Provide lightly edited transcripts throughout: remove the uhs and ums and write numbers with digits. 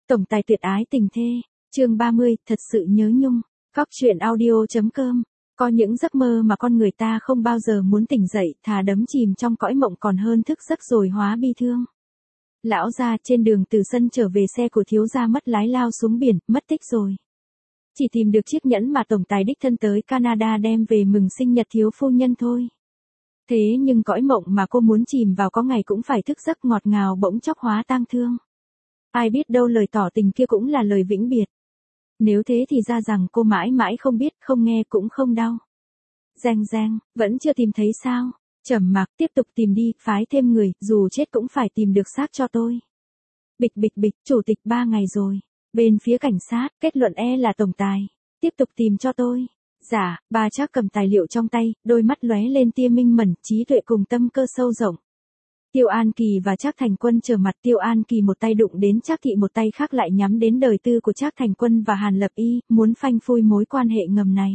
Tổng tài tuyệt ái tình thê, chương 30, thật sự nhớ nhung. Cóc truyện audio.com. Có những giấc mơ mà con người ta không bao giờ muốn tỉnh dậy, thà đắm chìm trong cõi mộng còn hơn thức giấc rồi hóa bi thương. Lão gia trên đường từ sân trở về, xe của thiếu gia mất lái lao xuống biển, mất tích rồi. Chỉ tìm được chiếc nhẫn mà tổng tài đích thân tới Canada đem về mừng sinh nhật thiếu phu nhân thôi. Thế nhưng cõi mộng mà cô muốn chìm vào có ngày cũng phải thức giấc ngọt ngào bỗng chốc hóa tang thương. Ai biết đâu lời tỏ tình kia cũng là lời vĩnh biệt. Nếu thế thì ra rằng cô mãi mãi không biết, không nghe cũng không đau. Giang, vẫn chưa tìm thấy sao? Trầm mặc, tiếp tục tìm đi, phái thêm người, dù chết cũng phải tìm được xác cho tôi. Bịch, chủ tịch 3 ngày rồi. Bên phía cảnh sát, kết luận là tổng tài. Tiếp tục tìm cho tôi. Dạ, bà Trác cầm tài liệu trong tay, đôi mắt lóe lên tia minh mẫn, trí tuệ cùng tâm cơ sâu rộng. Tiêu An Kỳ và Trác Thành Quân trở mặt, Tiêu An Kỳ một tay đụng đến Trác Thị, một tay khác lại nhắm đến đời tư của Trác Thành Quân và Hàn Lập Y, muốn phanh phui mối quan hệ ngầm này.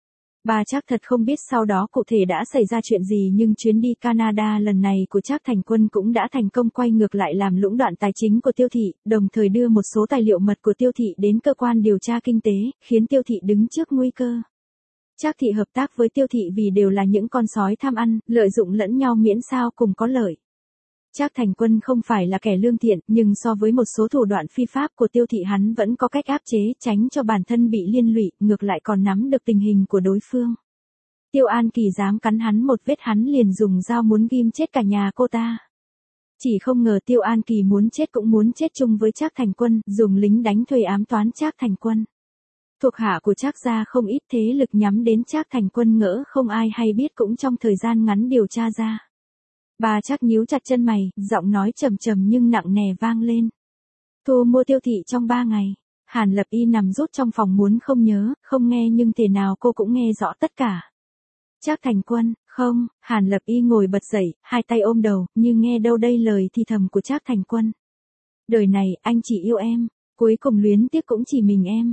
Bà Trác thật không biết sau đó cụ thể đã xảy ra chuyện gì, nhưng chuyến đi Canada lần này của Trác Thành Quân cũng đã thành công quay ngược lại làm lũng đoạn tài chính của Tiêu Thị, đồng thời đưa một số tài liệu mật của Tiêu Thị đến cơ quan điều tra kinh tế, khiến Tiêu Thị đứng trước nguy cơ. Trác Thị hợp tác với Tiêu Thị vì đều là những con sói tham ăn, lợi dụng lẫn nhau miễn sao cùng có lợi. Trác Thành Quân không phải là kẻ lương thiện, nhưng so với một số thủ đoạn phi pháp của Tiêu Thị hắn vẫn có cách áp chế, tránh cho bản thân bị liên lụy, ngược lại còn nắm được tình hình của đối phương. Tiêu An Kỳ dám cắn hắn một vết, hắn liền dùng dao muốn ghim chết cả nhà cô ta. Chỉ không ngờ Tiêu An Kỳ muốn chết cũng muốn chết chung với Trác Thành Quân, dùng lính đánh thuê ám toán Trác Thành Quân. Thuộc hạ của Trác gia không ít, thế lực nhắm đến Trác Thành Quân ngỡ không ai hay biết cũng trong thời gian ngắn điều tra ra. Bà Trác nhíu chặt chân mày, giọng nói trầm trầm nhưng nặng nề vang lên. Thu mua Tiêu Thị trong 3 ngày. Hàn Lập Y nằm rút trong phòng muốn không nhớ, không nghe nhưng thể nào cô cũng nghe rõ tất cả. Trác Thành Quân, không, Hàn Lập Y ngồi bật dậy, hai tay ôm đầu, như nghe đâu đây lời thì thầm của Trác Thành Quân. Đời này, anh chỉ yêu em, cuối cùng luyến tiếc cũng chỉ mình em.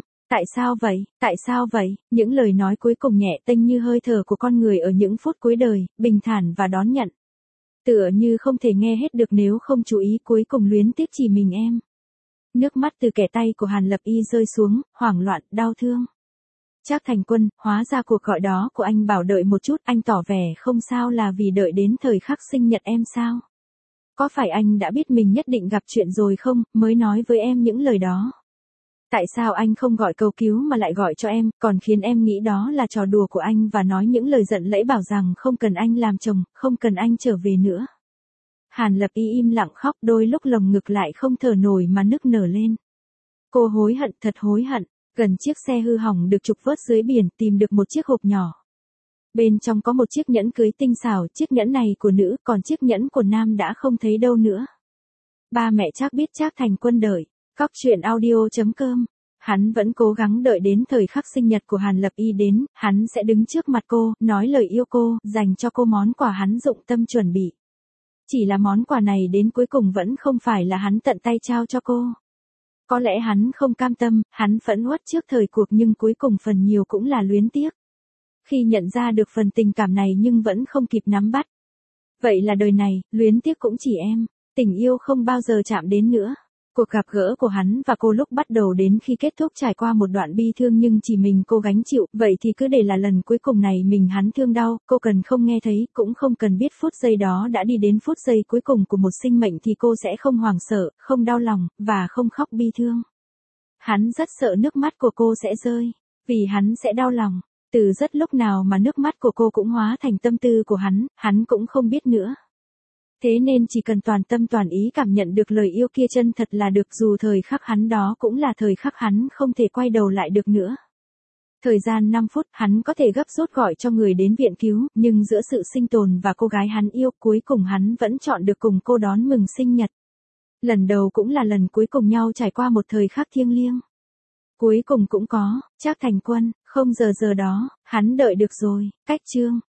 Tại sao vậy? Những lời nói cuối cùng nhẹ tênh như hơi thở của con người ở những phút cuối đời, bình thản và đón nhận. Tựa như không thể nghe hết được nếu không chú ý, cuối cùng luyến tiếc chỉ mình em. Nước mắt từ kẻ tay của Hàn Lập Y rơi xuống, hoảng loạn, đau thương. Trác Thành Quân, hóa ra cuộc gọi đó của anh bảo đợi một chút, anh tỏ vẻ không sao là vì đợi đến thời khắc sinh nhật em sao? Có phải anh đã biết mình nhất định gặp chuyện rồi không, mới nói với em những lời đó? Tại sao anh không gọi cầu cứu mà lại gọi cho em, còn khiến em nghĩ đó là trò đùa của anh và nói những lời giận lẫy bảo rằng không cần anh làm chồng, không cần anh trở về nữa. Hàn Lập Y im lặng khóc, đôi lúc lồng ngực lại không thở nổi mà nức nở lên. Cô hối hận, thật hối hận. Gần chiếc xe hư hỏng được trục vớt dưới biển, tìm được một chiếc hộp nhỏ. Bên trong có một chiếc nhẫn cưới tinh xảo, chiếc nhẫn này của nữ, còn chiếc nhẫn của nam đã không thấy đâu nữa. Ba mẹ Trác biết Trác Thành Quân đợi. Cóc truyện audio.com. Hắn vẫn cố gắng đợi đến thời khắc sinh nhật của Hàn Lập Y đến, hắn sẽ đứng trước mặt cô, nói lời yêu cô, dành cho cô món quà hắn dụng tâm chuẩn bị. Chỉ là món quà này đến cuối cùng vẫn không phải là hắn tận tay trao cho cô. Có lẽ hắn không cam tâm, hắn phẫn uất trước thời cuộc nhưng cuối cùng phần nhiều cũng là luyến tiếc. Khi nhận ra được phần tình cảm này nhưng vẫn không kịp nắm bắt. Vậy là đời này, luyến tiếc cũng chỉ em, tình yêu không bao giờ chạm đến nữa. Cuộc gặp gỡ của hắn và cô lúc bắt đầu đến khi kết thúc trải qua một đoạn bi thương nhưng chỉ mình cô gánh chịu, vậy thì cứ để là lần cuối cùng này mình hắn thương đau, cô cần không nghe thấy, cũng không cần biết phút giây đó đã đi đến phút giây cuối cùng của một sinh mệnh thì cô sẽ không hoảng sợ, không đau lòng, và không khóc bi thương. Hắn rất sợ nước mắt của cô sẽ rơi, vì hắn sẽ đau lòng, từ rất lúc nào mà nước mắt của cô cũng hóa thành tâm tư của hắn cũng không biết nữa. Thế nên chỉ cần toàn tâm toàn ý cảm nhận được lời yêu kia chân thật là được, dù thời khắc hắn đó cũng là thời khắc hắn không thể quay đầu lại được nữa. Thời gian 5 phút, hắn có thể gấp rút gọi cho người đến viện cứu, nhưng giữa sự sinh tồn và cô gái hắn yêu, cuối cùng hắn vẫn chọn được cùng cô đón mừng sinh nhật. Lần đầu cũng là lần cuối cùng nhau trải qua một thời khắc thiêng liêng. Cuối cùng cũng có, Trác Thành Quân, không giờ đó, hắn đợi được rồi, cách chương.